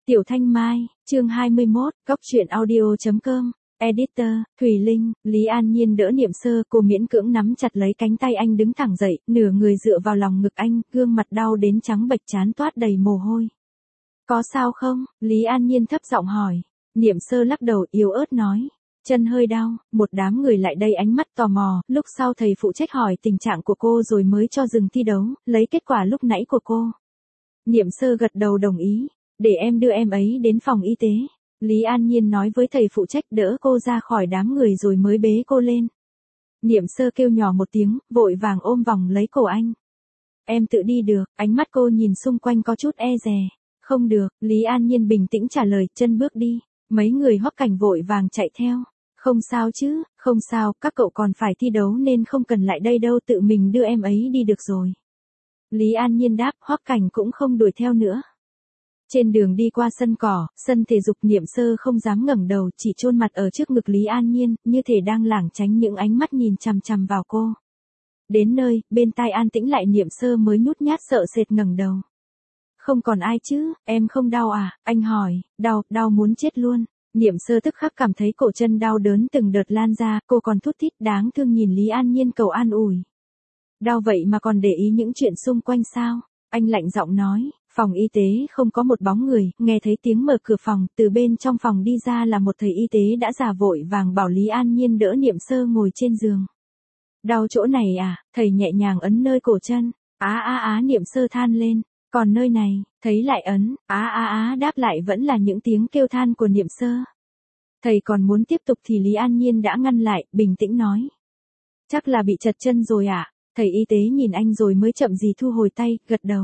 Tiểu Thanh Mai, chương 21, Góc truyện audio.com, Editor, Thùy Linh, Lý An Nhiên đỡ Niệm Sơ, cô miễn cưỡng nắm chặt lấy cánh tay anh đứng thẳng dậy, nửa người dựa vào lòng ngực anh, gương mặt đau đến trắng bệch trán toát đầy mồ hôi. Có sao không? Lý An Nhiên thấp giọng hỏi. Niệm Sơ lắc đầu yếu ớt nói. Chân hơi đau, một đám người lại đây ánh mắt tò mò, lúc sau thầy phụ trách hỏi tình trạng của cô rồi mới cho dừng thi đấu, lấy kết quả lúc nãy của cô. Niệm Sơ gật đầu đồng ý. Để em đưa em ấy đến phòng y tế. Lý An Nhiên nói với thầy phụ trách đỡ cô ra khỏi đám người rồi mới bế cô lên. Niệm Sơ kêu nhỏ một tiếng, vội vàng ôm vòng lấy cổ anh. Em tự đi được, ánh mắt cô nhìn xung quanh có chút e dè. Không được, Lý An Nhiên bình tĩnh trả lời, chân bước đi. Mấy người Hoắc Cảnh vội vàng chạy theo. Không sao chứ, không sao, các cậu còn phải thi đấu nên không cần lại đây đâu, tự mình đưa em ấy đi được rồi. Lý An Nhiên đáp, Hoắc Cảnh cũng không đuổi theo nữa. Trên đường đi qua sân cỏ, sân thể dục, Niệm Sơ không dám ngẩng đầu, chỉ chôn mặt ở trước ngực Lý An Nhiên, như thể đang lảng tránh những ánh mắt nhìn chằm chằm vào cô. Đến nơi, bên tai an tĩnh lại, Niệm Sơ mới nhút nhát sợ sệt ngẩng đầu. Không còn ai chứ, em không đau à? Anh hỏi. Đau muốn chết luôn. Niệm Sơ tức khắc cảm thấy cổ chân đau đớn từng đợt lan ra, cô còn thút thít đáng thương nhìn Lý An Nhiên cầu an ủi. Đau vậy mà còn để ý những chuyện xung quanh sao? Anh lạnh giọng nói. Phòng y tế không có một bóng người, nghe thấy tiếng mở cửa phòng, từ bên trong phòng đi ra là một thầy y tế đã già, vội vàng bảo Lý An Nhiên đỡ Niệm Sơ ngồi trên giường. Đau chỗ này à? Thầy nhẹ nhàng ấn nơi cổ chân. Niệm Sơ than lên. Còn nơi này, thấy lại ấn, đáp lại vẫn là những tiếng kêu than của Niệm Sơ. Thầy còn muốn tiếp tục thì Lý An Nhiên đã ngăn lại, bình tĩnh nói. Chắc là bị trật chân rồi ạ. Thầy y tế nhìn anh rồi mới chậm gì thu hồi tay, gật đầu.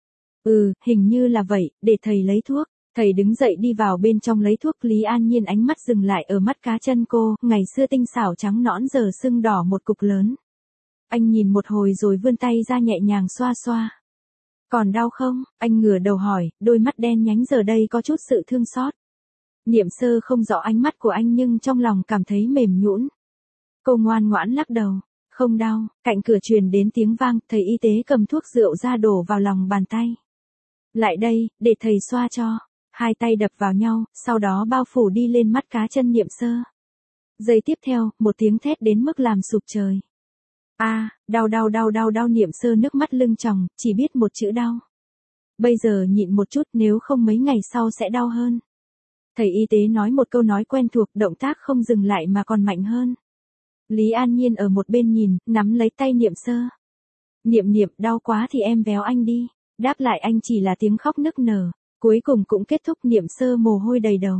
Hình như là vậy, để thầy lấy thuốc. Thầy đứng dậy đi vào bên trong lấy thuốc. Lý An Nhiên ánh mắt dừng lại ở mắt cá chân cô, ngày xưa tinh xảo trắng nõn giờ sưng đỏ một cục lớn. Anh nhìn một hồi rồi vươn tay ra nhẹ nhàng xoa xoa. Còn đau không? Anh ngửa đầu hỏi, đôi mắt đen nhánh giờ đây có chút sự thương xót. Niệm Sơ không rõ ánh mắt của anh nhưng trong lòng cảm thấy mềm nhũn. Cô ngoan ngoãn lắc đầu. Không đau. Cạnh cửa truyền đến tiếng vang, thầy y tế cầm thuốc rượu ra đổ vào lòng bàn tay. Lại đây, để thầy xoa cho. Hai tay đập vào nhau, sau đó bao phủ đi lên mắt cá chân Niệm Sơ. Giây tiếp theo, một tiếng thét đến mức làm sụp trời. Đau, Niệm Sơ nước mắt lưng tròng, chỉ biết một chữ đau. Bây giờ nhịn một chút, nếu không mấy ngày sau sẽ đau hơn. Thầy y tế nói một câu nói quen thuộc, động tác không dừng lại mà còn mạnh hơn. Lý An Nhiên ở một bên nhìn, nắm lấy tay Niệm Sơ. Niệm, đau quá thì em véo anh đi. Đáp lại anh chỉ là tiếng khóc nức nở. Cuối cùng cũng kết thúc, Niệm Sơ mồ hôi đầy đầu.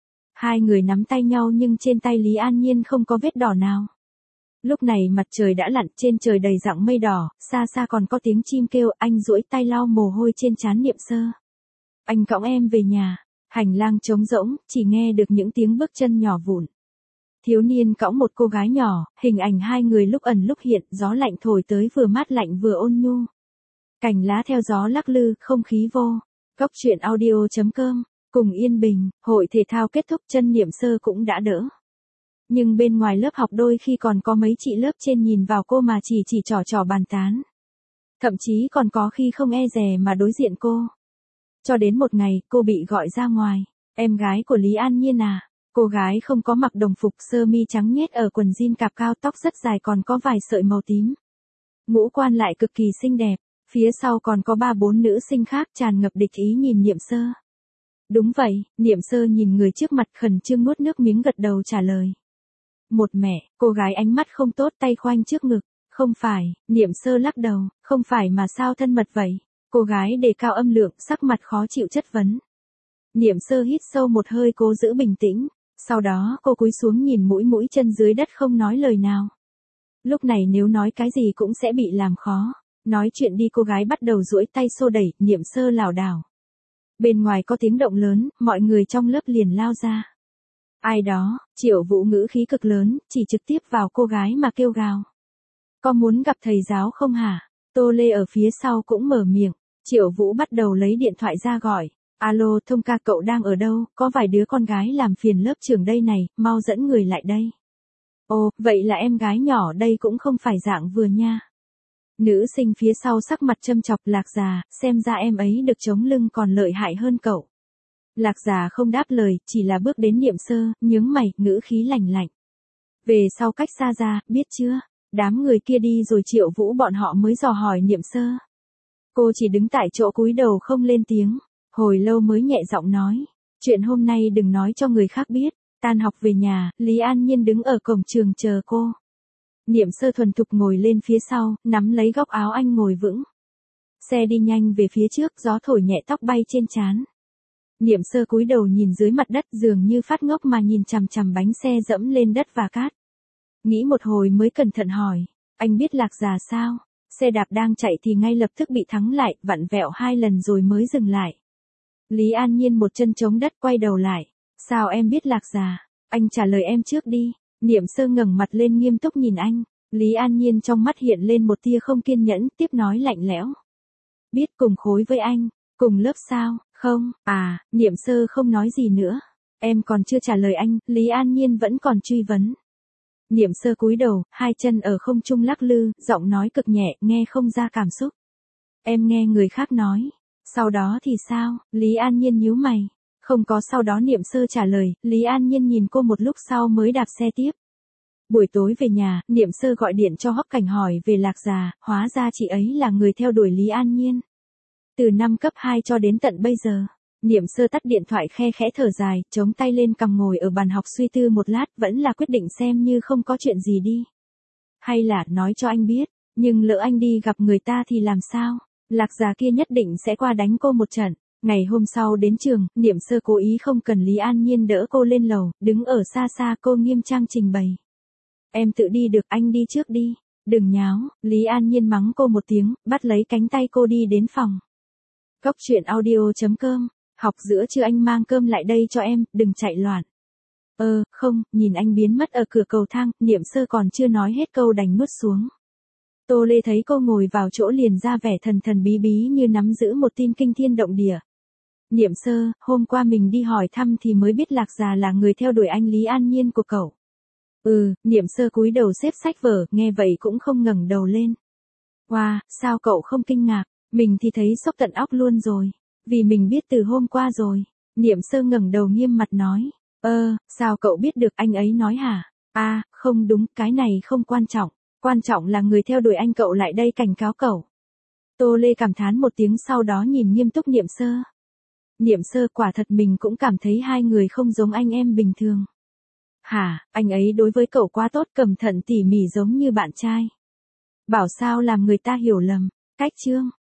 Hai người nắm tay nhau nhưng trên tay Lý An Nhiên không có vết đỏ nào. Lúc này mặt trời đã lặn, trên trời đầy dặng mây đỏ, xa xa còn có tiếng chim kêu, anh duỗi tay lau mồ hôi trên trán Niệm Sơ. Anh cõng em về nhà. Hành lang trống rỗng, chỉ nghe được những tiếng bước chân nhỏ vụn. Thiếu niên cõng một cô gái nhỏ, hình ảnh hai người lúc ẩn lúc hiện, gió lạnh thổi tới vừa mát lạnh vừa ôn nhu. Cành lá theo gió lắc lư, không khí vô. Góc truyện audio.com, cùng yên bình, hội thể thao kết thúc, chân Niệm Sơ cũng đã đỡ. Nhưng bên ngoài lớp học đôi khi còn có mấy chị lớp trên nhìn vào cô mà chỉ trò bàn tán. Thậm chí còn có khi không e dè mà đối diện cô. Cho đến một ngày, cô bị gọi ra ngoài. Em gái của Lý An Nhiên à? Cô gái không có mặc đồng phục, sơ mi trắng nhét ở quần jean cạp cao, tóc rất dài còn có vài sợi màu tím. Ngũ quan lại cực kỳ xinh đẹp. Phía sau còn có 3-4 nữ sinh khác tràn ngập địch ý nhìn Niệm Sơ. Đúng vậy, Niệm Sơ nhìn người trước mặt khẩn trương nuốt nước miếng gật đầu trả lời. Một mẹ, cô gái ánh mắt không tốt, tay khoanh trước ngực. Không phải, Niệm Sơ lắc đầu, không phải mà sao thân mật vậy? Cô gái đề cao âm lượng, sắc mặt khó chịu chất vấn. Niệm Sơ hít sâu một hơi cố giữ bình tĩnh, sau đó cô cúi xuống nhìn mũi chân dưới đất không nói lời nào. Lúc này nếu nói cái gì cũng sẽ bị làm khó. Nói chuyện đi, cô gái bắt đầu duỗi tay xô đẩy, Niệm Sơ lảo đảo. Bên ngoài có tiếng động lớn, mọi người trong lớp liền lao ra. Ai đó? Triệu Vũ ngữ khí cực lớn, chỉ trực tiếp vào cô gái mà kêu gào. Có muốn gặp thầy giáo không hả? Tô Lê ở phía sau cũng mở miệng. Triệu Vũ bắt đầu lấy điện thoại ra gọi. Alo, Thông ca, cậu đang ở đâu? Có vài đứa con gái làm phiền lớp trưởng đây này, mau dẫn người lại đây. Ồ, vậy là em gái nhỏ đây cũng không phải dạng vừa nha. Nữ sinh phía sau sắc mặt châm chọc, Lạc già, xem ra em ấy được chống lưng còn lợi hại hơn cậu. Lạc Già không đáp lời, chỉ là bước đến Niệm Sơ, nhướng mày, ngữ khí lạnh lạnh. Về sau cách xa ra, biết chưa? Đám người kia đi rồi Triệu Vũ bọn họ mới dò hỏi Niệm Sơ. Cô chỉ đứng tại chỗ cúi đầu không lên tiếng, hồi lâu mới nhẹ giọng nói. Chuyện hôm nay đừng nói cho người khác biết. Tan học về nhà, Lý An Nhiên đứng ở cổng trường chờ cô. Niệm Sơ thuần thục ngồi lên phía sau, nắm lấy góc áo anh ngồi vững. Xe đi nhanh về phía trước, gió thổi nhẹ tóc bay trên trán. Niệm Sơ cúi đầu nhìn dưới mặt đất dường như phát ngốc mà nhìn chằm chằm bánh xe dẫm lên đất và cát. Nghĩ một hồi mới cẩn thận hỏi, anh biết Lạc Già sao? Xe đạp đang chạy thì ngay lập tức bị thắng lại, vặn vẹo 2 lần rồi mới dừng lại. Lý An Nhiên một chân chống đất quay đầu lại. Sao em biết Lạc Già? Anh trả lời em trước đi. Niệm Sơ ngẩng mặt lên nghiêm túc nhìn anh. Lý An Nhiên trong mắt hiện lên một tia không kiên nhẫn, tiếp nói lạnh lẽo. Biết cùng khối với anh, cùng lớp sao? Không, Niệm Sơ không nói gì nữa. Em còn chưa trả lời anh, Lý An Nhiên vẫn còn truy vấn. Niệm Sơ cúi đầu, 2 chân ở không trung lắc lư, giọng nói cực nhẹ, nghe không ra cảm xúc. Em nghe người khác nói. Sau đó thì sao? Lý An Nhiên nhíu mày. Không có sau đó Niệm Sơ trả lời, Lý An Nhiên nhìn cô một lúc sau mới đạp xe tiếp. Buổi tối về nhà, Niệm Sơ gọi điện cho Hoắc Cảnh hỏi về Lạc Già, hóa ra chị ấy là người theo đuổi Lý An Nhiên. Từ năm cấp 2 cho đến tận bây giờ. Niệm Sơ tắt điện thoại khe khẽ thở dài, chống tay lên cằm ngồi ở bàn học suy tư một lát, vẫn là quyết định xem như không có chuyện gì đi. Hay là nói cho anh biết, nhưng lỡ anh đi gặp người ta thì làm sao? Lạc Già kia nhất định sẽ qua đánh cô một trận. Ngày hôm sau đến trường, Niệm Sơ cố ý không cần Lý An Nhiên đỡ cô lên lầu, đứng ở xa xa cô nghiêm trang trình bày. Em tự đi được, anh đi trước đi. Đừng nháo, Lý An Nhiên mắng cô một tiếng, bắt lấy cánh tay cô đi đến phòng. Cốc truyện audio.com. Học giữa trưa anh mang cơm lại đây cho em, đừng chạy loạn. Không, nhìn anh biến mất ở cửa cầu thang, Niệm Sơ còn chưa nói hết câu đành nuốt xuống. Tô Lê thấy cô ngồi vào chỗ liền ra vẻ thần thần bí bí như nắm giữ một tin kinh thiên động địa. Niệm Sơ, hôm qua mình đi hỏi thăm thì mới biết Lạc Già là người theo đuổi anh Lý An Nhiên của cậu. Niệm Sơ cúi đầu xếp sách vở, nghe vậy cũng không ngẩng đầu lên. Wow, sao cậu không kinh ngạc, mình thì thấy sốc tận óc luôn rồi, vì mình biết từ hôm qua rồi. Niệm Sơ ngẩng đầu nghiêm mặt nói, sao cậu biết được anh ấy nói hả? Không đúng, cái này không quan trọng, quan trọng là người theo đuổi anh cậu lại đây cảnh cáo cậu. Tô Lê cảm thán một tiếng sau đó nhìn nghiêm túc Niệm Sơ. Niệm Sơ quả thật mình cũng cảm thấy hai người không giống anh em bình thường. Hả, anh ấy đối với cậu quá tốt, cẩn thận tỉ mỉ giống như bạn trai. Bảo sao làm người ta hiểu lầm. Cách chương